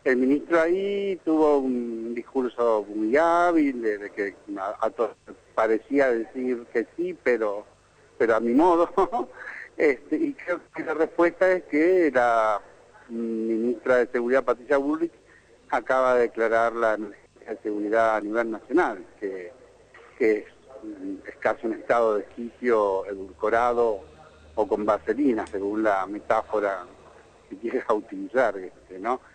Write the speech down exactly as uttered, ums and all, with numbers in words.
el ministro ahí tuvo un discurso muy hábil, de, de que a, a todos parecía decir que sí, pero, pero a mi modo. este, y creo que la respuesta es que la ministra de Seguridad, Patricia Bullrich, acaba de declarar la emergencia de seguridad a nivel nacional, que, que es, es casi un estado de sitio edulcorado o con vaselina, según la metáfora que quieras utilizar, este, ¿no?